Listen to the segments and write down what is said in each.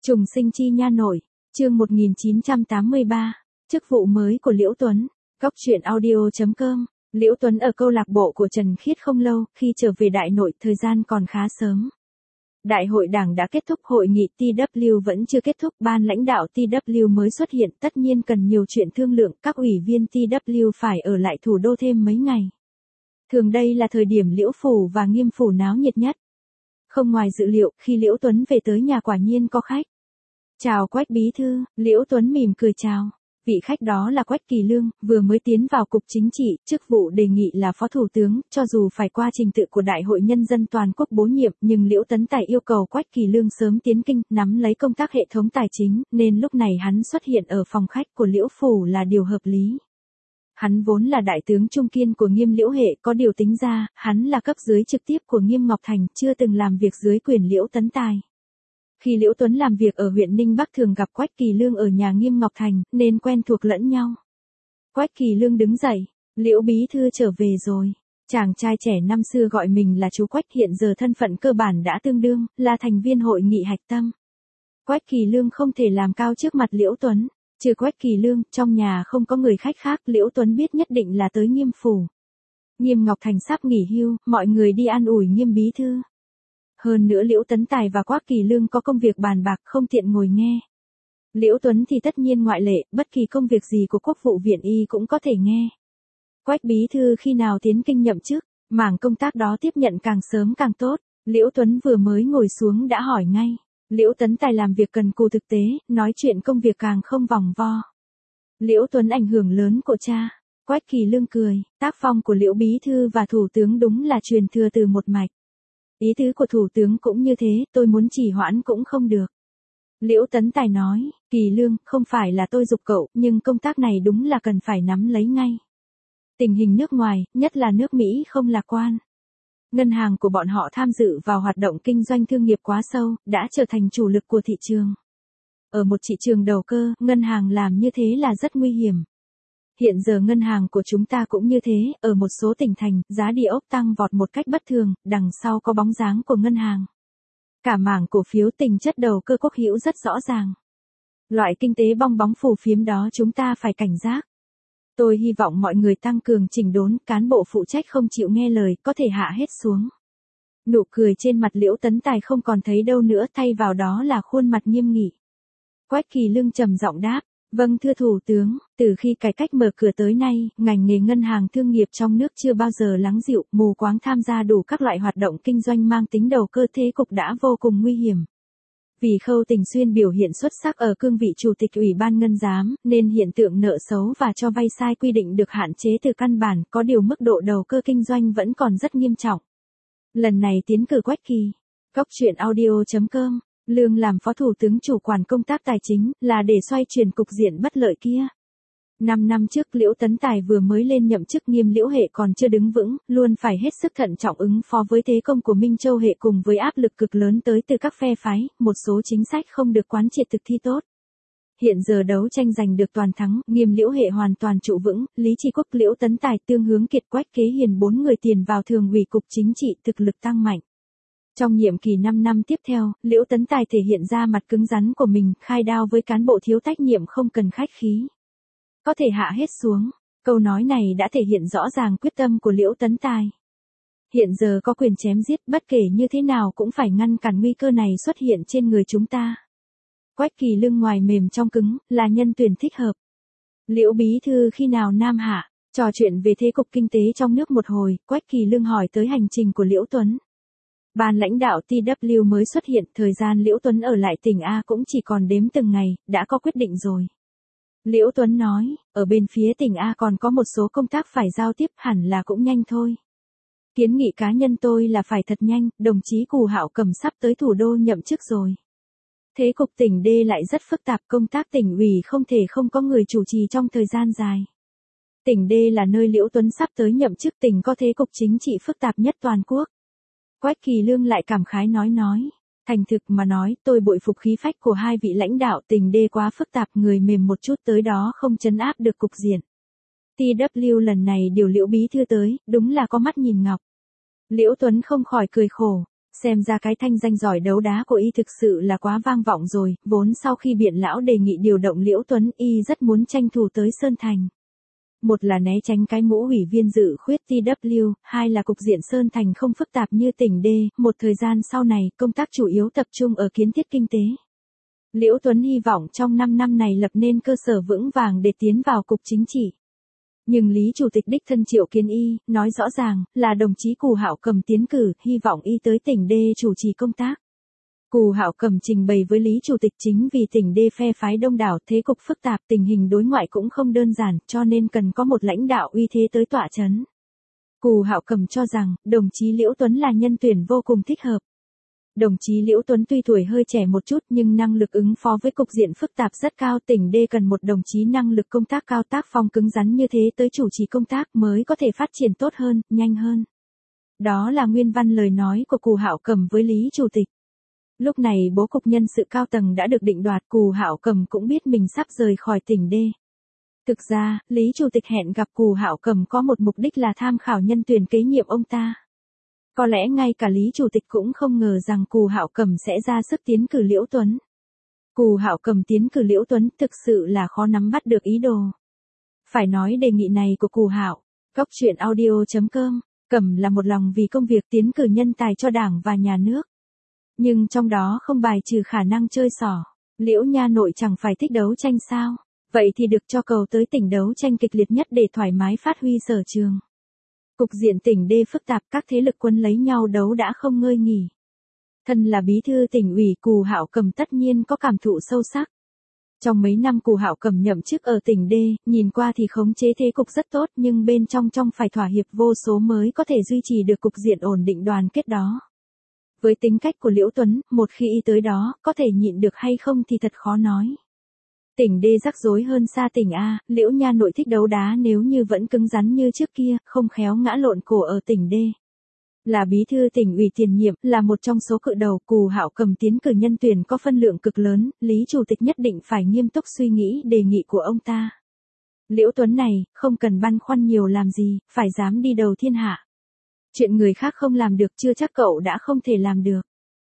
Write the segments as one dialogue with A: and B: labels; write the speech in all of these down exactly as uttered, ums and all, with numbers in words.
A: Trùng sinh chi nha nội, chương một nghìn chín trăm tám mươi ba, chức vụ mới của Liễu Tuấn, góc truyện audio chấm com. Liễu Tuấn ở câu lạc bộ của Trần Khiết không lâu, khi trở về đại nội, thời gian còn khá sớm. Đại hội đảng đã kết thúc, hội nghị T W vẫn chưa kết thúc, ban lãnh đạo T W mới xuất hiện, tất nhiên cần nhiều chuyện thương lượng, các ủy viên T W phải ở lại thủ đô thêm mấy ngày. Thường đây là thời điểm Liễu Phủ và Nghiêm Phủ náo nhiệt nhất. Không ngoài dự liệu, khi Liễu Tuấn về tới nhà quả nhiên có khách. Chào Quách bí thư, Liễu Tuấn mỉm cười chào. Vị khách đó là Quách Kỳ Lương, vừa mới tiến vào cục chính trị, chức vụ đề nghị là phó thủ tướng, cho dù phải qua trình tự của Đại hội Nhân dân toàn quốc bổ nhiệm, nhưng Liễu Tấn Tài yêu cầu Quách Kỳ Lương sớm tiến kinh, nắm lấy công tác hệ thống tài chính, nên lúc này hắn xuất hiện ở phòng khách của Liễu Phủ là điều hợp lý. Hắn vốn là đại tướng trung kiên của Nghiêm Liễu hệ, có điều tính ra, hắn là cấp dưới trực tiếp của Nghiêm Ngọc Thành, chưa từng làm việc dưới quyền Liễu Tấn Tài. Khi Liễu Tuấn làm việc ở huyện Ninh Bắc thường gặp Quách Kỳ Lương ở nhà Nghiêm Ngọc Thành, nên quen thuộc lẫn nhau. Quách Kỳ Lương đứng dậy, Liễu bí thư trở về rồi. Chàng trai trẻ năm xưa gọi mình là chú Quách, hiện giờ thân phận cơ bản đã tương đương, là thành viên hội nghị hạch tâm. Quách Kỳ Lương không thể làm cao trước mặt Liễu Tuấn. Trừ Quách Kỳ Lương, trong nhà không có người khách khác, Liễu Tuấn biết nhất định là tới Nghiêm Phủ. Nghiêm Ngọc Thành sắp nghỉ hưu, mọi người đi an ủi Nghiêm bí thư. Hơn nữa Liễu Tấn Tài và Quách Kỳ Lương có công việc bàn bạc không tiện ngồi nghe. Liễu Tuấn thì tất nhiên ngoại lệ, bất kỳ công việc gì của Quốc vụ viện y cũng có thể nghe. Quách bí thư khi nào tiến kinh nhậm chức, mảng công tác đó tiếp nhận càng sớm càng tốt. Liễu Tuấn vừa mới ngồi xuống đã hỏi ngay. Liễu Tấn Tài làm việc cần cù thực tế, nói chuyện công việc càng không vòng vo. Liễu Tuấn ảnh hưởng lớn của cha. Quách Kỳ Lương cười, tác phong của Liễu bí thư và thủ tướng đúng là truyền thừa từ một mạch. Ý tứ của thủ tướng cũng như thế, tôi muốn trì hoãn cũng không được. Liễu Tấn Tài nói, Kỳ Lương, không phải là tôi giục cậu, nhưng công tác này đúng là cần phải nắm lấy ngay. Tình hình nước ngoài, nhất là nước Mỹ không lạc quan. Ngân hàng của bọn họ tham dự vào hoạt động kinh doanh thương nghiệp quá sâu, đã trở thành chủ lực của thị trường. Ở một thị trường đầu cơ, ngân hàng làm như thế là rất nguy hiểm. Hiện giờ ngân hàng của chúng ta cũng như thế, ở một số tỉnh thành, giá địa ốc tăng vọt một cách bất thường, đằng sau có bóng dáng của ngân hàng. Cả mảng cổ phiếu tình chất đầu cơ quốc hữu rất rõ ràng. Loại kinh tế bong bóng phù phiếm đó chúng ta phải cảnh giác. Tôi hy vọng mọi người tăng cường chỉnh đốn, cán bộ phụ trách không chịu nghe lời, có thể hạ hết xuống. Nụ cười trên mặt Liễu Tấn Tài không còn thấy đâu nữa, thay vào đó là khuôn mặt nghiêm nghị. Quách Kỳ Lương trầm giọng đáp. Vâng thưa thủ tướng, từ khi cải cách mở cửa tới nay, ngành nghề ngân hàng thương nghiệp trong nước chưa bao giờ lắng dịu, mù quáng tham gia đủ các loại hoạt động kinh doanh mang tính đầu cơ, thế cục đã vô cùng nguy hiểm. Vì Khâu Tình Xuyên biểu hiện xuất sắc ở cương vị chủ tịch ủy ban ngân giám, nên hiện tượng nợ xấu và cho vay sai quy định được hạn chế từ căn bản, có điều mức độ đầu cơ kinh doanh vẫn còn rất nghiêm trọng. Lần này tiến cử Quách Kỳ, góc truyện audio chấm com. Lương làm phó thủ tướng chủ quản công tác tài chính, là để xoay chuyển cục diện bất lợi kia. Năm năm trước Liễu Tấn Tài vừa mới lên nhậm chức, Nghiêm Liễu hệ còn chưa đứng vững, luôn phải hết sức thận trọng ứng phó với thế công của Minh Châu hệ cùng với áp lực cực lớn tới từ các phe phái, một số chính sách không được quán triệt thực thi tốt. Hiện giờ đấu tranh giành được toàn thắng, Nghiêm Liễu hệ hoàn toàn trụ vững, Lý Tri Quốc, Liễu Tấn Tài, Tương Hướng Kiệt, Quách Kế Hiền bốn người tiền vào thường ủy cục chính trị, thực lực tăng mạnh. Trong nhiệm kỳ năm năm tiếp theo, Liễu Tấn Tài thể hiện ra mặt cứng rắn của mình, khai đao với cán bộ thiếu trách nhiệm không cần khách khí. Có thể hạ hết xuống, câu nói này đã thể hiện rõ ràng quyết tâm của Liễu Tấn Tài. Hiện giờ có quyền chém giết, bất kể như thế nào cũng phải ngăn cản nguy cơ này xuất hiện trên người chúng ta. Quách Kỳ Lương ngoài mềm trong cứng, là nhân tuyển thích hợp. Liễu bí thư khi nào nam hạ, trò chuyện về thế cục kinh tế trong nước một hồi, Quách Kỳ Lương hỏi tới hành trình của Liễu Tuấn. Ban lãnh đạo T W mới xuất hiện, thời gian Liễu Tuấn ở lại tỉnh A cũng chỉ còn đếm từng ngày, đã có quyết định rồi. Liễu Tuấn nói, ở bên phía tỉnh A còn có một số công tác phải giao tiếp, hẳn là cũng nhanh thôi. Kiến nghị cá nhân tôi là phải thật nhanh, đồng chí Cù Hạo Cầm sắp tới thủ đô nhậm chức rồi. Thế cục tỉnh D lại rất phức tạp, công tác tỉnh ủy không thể không có người chủ trì trong thời gian dài. Tỉnh D là nơi Liễu Tuấn sắp tới nhậm chức, tỉnh có thế cục chính trị phức tạp nhất toàn quốc. Quách Kỳ Lương lại cảm khái nói nói, thành thực mà nói, tôi bội phục khí phách của hai vị lãnh đạo, tình đê quá phức tạp, người mềm một chút tới đó không trấn áp được cục diện. T W lần này điều Liễu bí thư tới, đúng là có mắt nhìn ngọc. Liễu Tuấn không khỏi cười khổ, Xem ra cái thanh danh giỏi đấu đá của y thực sự là quá vang vọng rồi, vốn sau khi Biện lão đề nghị điều động Liễu Tuấn, y rất muốn tranh thủ tới Sơn Thành. Một là né tránh cái mũ ủy viên dự khuyết tê vê, hai là cục diện Sơn Thành không phức tạp như tỉnh D, một thời gian sau này, công tác chủ yếu tập trung ở kiến thiết kinh tế. Liễu Tuấn hy vọng trong năm năm này lập nên cơ sở vững vàng để tiến vào cục chính trị. Nhưng Lý Chủ tịch đích thân triệu kiến y, nói rõ ràng, là đồng chí Cù Hạo Cầm tiến cử, hy vọng y tới tỉnh D chủ trì công tác. Cù Hạo Cầm trình bày với Lý Chủ tịch chính vì tỉnh D phe phái đông đảo, thế cục phức tạp, tình hình đối ngoại cũng không đơn giản, cho nên cần có một lãnh đạo uy thế tới tọa chấn. Cù Hạo Cầm cho rằng, đồng chí Liễu Tuấn là nhân tuyển vô cùng thích hợp. Đồng chí Liễu Tuấn tuy tuổi hơi trẻ một chút nhưng năng lực ứng phó với cục diện phức tạp rất cao, tỉnh D cần một đồng chí năng lực công tác cao, tác phong cứng rắn như thế tới chủ trì công tác mới có thể phát triển tốt hơn, nhanh hơn. Đó là nguyên văn lời nói của Cù Hạo Cầm với Lý Chủ tịch. Lúc này bố cục nhân sự cao tầng đã được định đoạt, Cù Hạo Cầm cũng biết mình sắp rời khỏi tỉnh D. Thực ra, Lý Chủ tịch hẹn gặp Cù Hạo Cầm có một mục đích là tham khảo nhân tuyển kế nhiệm ông ta. Có lẽ ngay cả Lý Chủ tịch cũng không ngờ rằng Cù Hạo Cầm sẽ ra sức tiến cử Liễu Tuấn. Cù Hạo Cầm tiến cử Liễu Tuấn thực sự là khó nắm bắt được ý đồ. Phải nói đề nghị này của Cù Hạo, Cóc Truyện Audio chấm com, Cầm là một lòng vì công việc tiến cử nhân tài cho Đảng và Nhà nước. Nhưng trong đó không bài trừ khả năng chơi xỏ. Liễu nha nội chẳng phải thích đấu tranh sao? Vậy thì được cho cầu tới tỉnh đấu tranh kịch liệt nhất để thoải mái phát huy sở trường. Cục diện tỉnh D phức tạp, các thế lực quân lấy nhau đấu đã không ngơi nghỉ. Thân là bí thư tỉnh ủy, Cù Hạo Cầm tất nhiên có cảm thụ sâu sắc. Trong mấy năm Cù Hạo Cầm nhậm chức ở tỉnh D, nhìn qua thì khống chế thế cục rất tốt nhưng bên trong trong phải thỏa hiệp vô số mới có thể duy trì được cục diện ổn định đoàn kết đó. Với tính cách của Liễu Tuấn, một khi y tới đó, có thể nhịn được hay không thì thật khó nói. Tỉnh D rắc rối hơn xa tỉnh A, Liễu nha nội thích đấu đá, nếu như vẫn cứng rắn như trước kia, không khéo ngã lộn cổ ở tỉnh D. Là bí thư tỉnh ủy tiền nhiệm, là một trong số cự đầu, Cù Hạo Cầm tiến cử nhân tuyển có phân lượng cực lớn, Lý Chủ tịch nhất định phải nghiêm túc suy nghĩ đề nghị của ông ta. Liễu Tuấn này, không cần băn khoăn nhiều làm gì, phải dám đi đầu thiên hạ. Chuyện người khác không làm được chưa chắc cậu đã không thể làm được.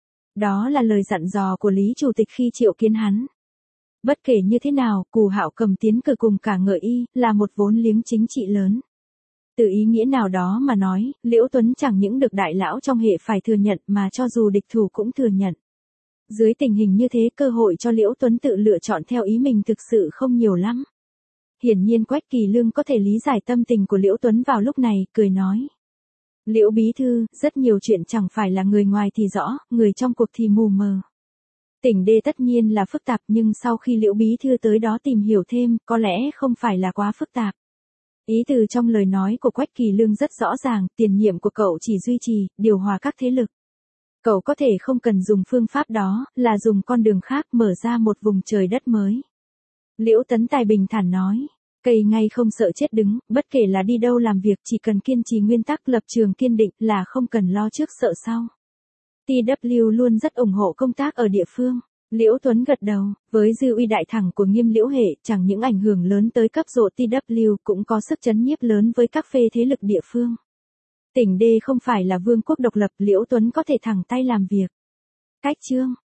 A: Đó là lời dặn dò của Lý Chủ tịch khi triệu kiến hắn. Bất kể như thế nào, Cù Hạo Cầm tiến cử cùng cả ngợi y, là một vốn liếng chính trị lớn. Từ ý nghĩa nào đó mà nói, Liễu Tuấn chẳng những được đại lão trong hệ phải thừa nhận mà cho dù địch thủ cũng thừa nhận. Dưới tình hình như thế, cơ hội cho Liễu Tuấn tự lựa chọn theo ý mình thực sự không nhiều lắm. Hiển nhiên Quách Kỳ Lương có thể lý giải tâm tình của Liễu Tuấn vào lúc này, cười nói. Liễu bí thư, rất nhiều chuyện chẳng phải là người ngoài thì rõ, người trong cuộc thì mù mờ. Tỉnh D tất nhiên là phức tạp nhưng sau khi Liễu bí thư tới đó tìm hiểu thêm, có lẽ không phải là quá phức tạp. Ý từ trong lời nói của Quách Kỳ Lương rất rõ ràng, tiền nhiệm của cậu chỉ duy trì, điều hòa các thế lực. Cậu có thể không cần dùng phương pháp đó, là dùng con đường khác mở ra một vùng trời đất mới. Liễu Tấn Tài bình thản nói. Cây ngay không sợ chết đứng, bất kể là đi đâu làm việc chỉ cần kiên trì nguyên tắc lập trường kiên định là không cần lo trước sợ sau. tê vê luôn rất ủng hộ công tác ở địa phương. Liễu Tuấn gật đầu, với dư uy đại thẳng của Nghiêm Liễu hệ, chẳng những ảnh hưởng lớn tới cấp độ tê vê cũng có sức chấn nhiếp lớn với các phê thế lực địa phương. Tỉnh D không phải là vương quốc độc lập, Liễu Tuấn có thể thẳng tay làm việc. Cách chương